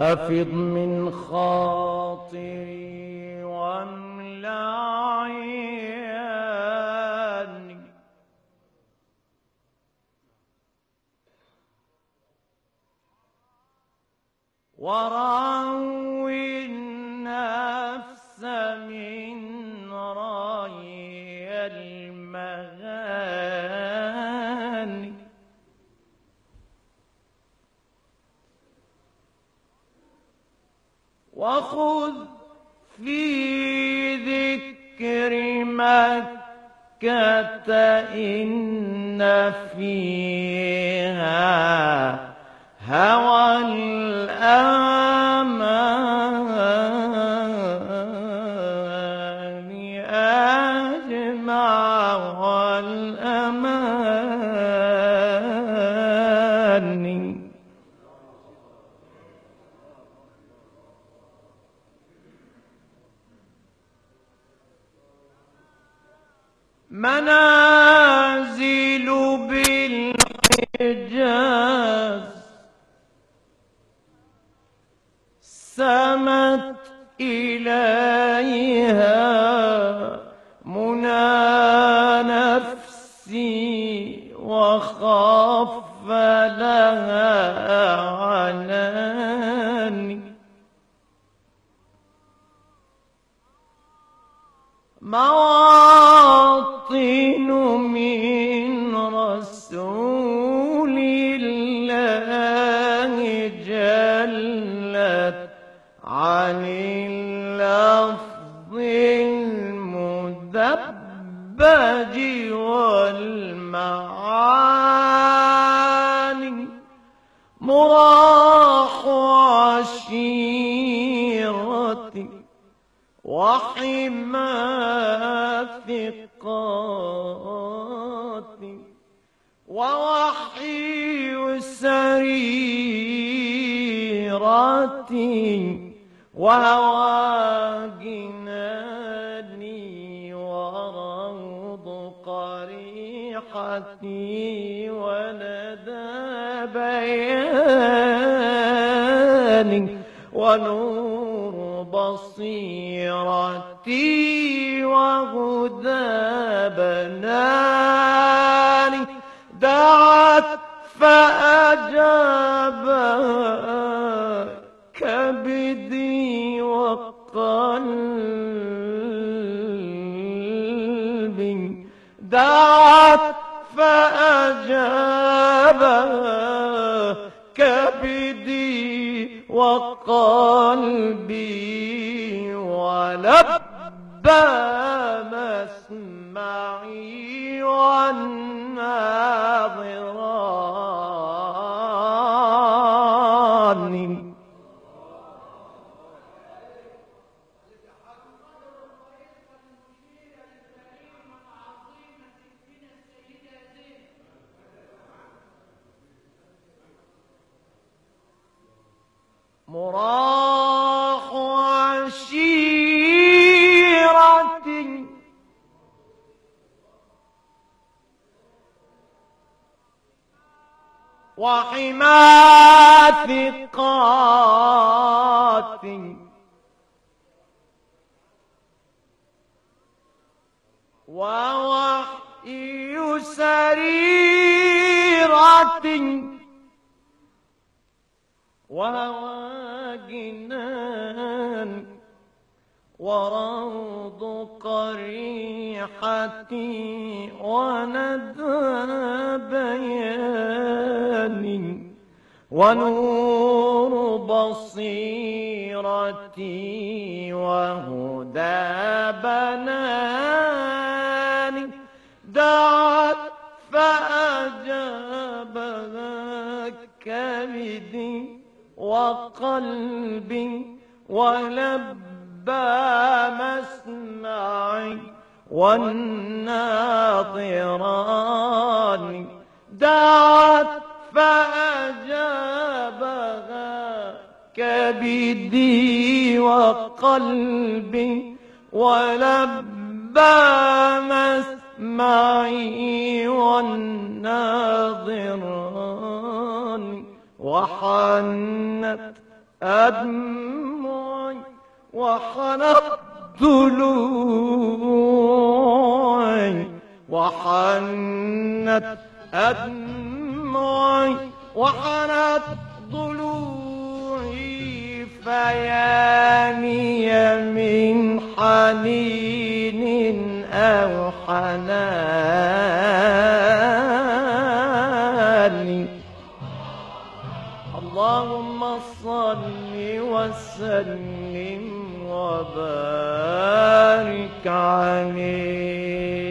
أفض من خاطري واملأ عيني وروي النفس من رأي المغاني وخذ في ذكر مكة إن فيها هوى الأمان أجمع والأمان منازل بالحجاز سمت إليها منى نفسي وخف لها عناني مواطن من رسول الله جلت عن اللفظ المدبج والمعاني مراح عشيرتي وحما ثقاتي ووحي سريرتي وهوى جناني وروض قريحتي وندى بياني ونور بصيرتي وهدى بناني دعت فأجاب كبدي وقلبي دعت فأجاب كبدي وقلبي ولبى مسمعي والناظران مراح عشيرتي وحما ثقاتي ووحي سريرتي وهوى جنان وروض قريحتي وندى بياني ونور بصيرتي وهدى بناني دعت فأجابها كبدي وقلبي ولبى مسمعي والناظران دعت فأجابها كبدي وقلبي ولبى مسمعي والناظران وحنت أدمعي وحنت ضلوعي وحنت أدمعي وحنت ضلوعي فياني من حنين أو حنان. اللهم صل وسلم وبارك عليه.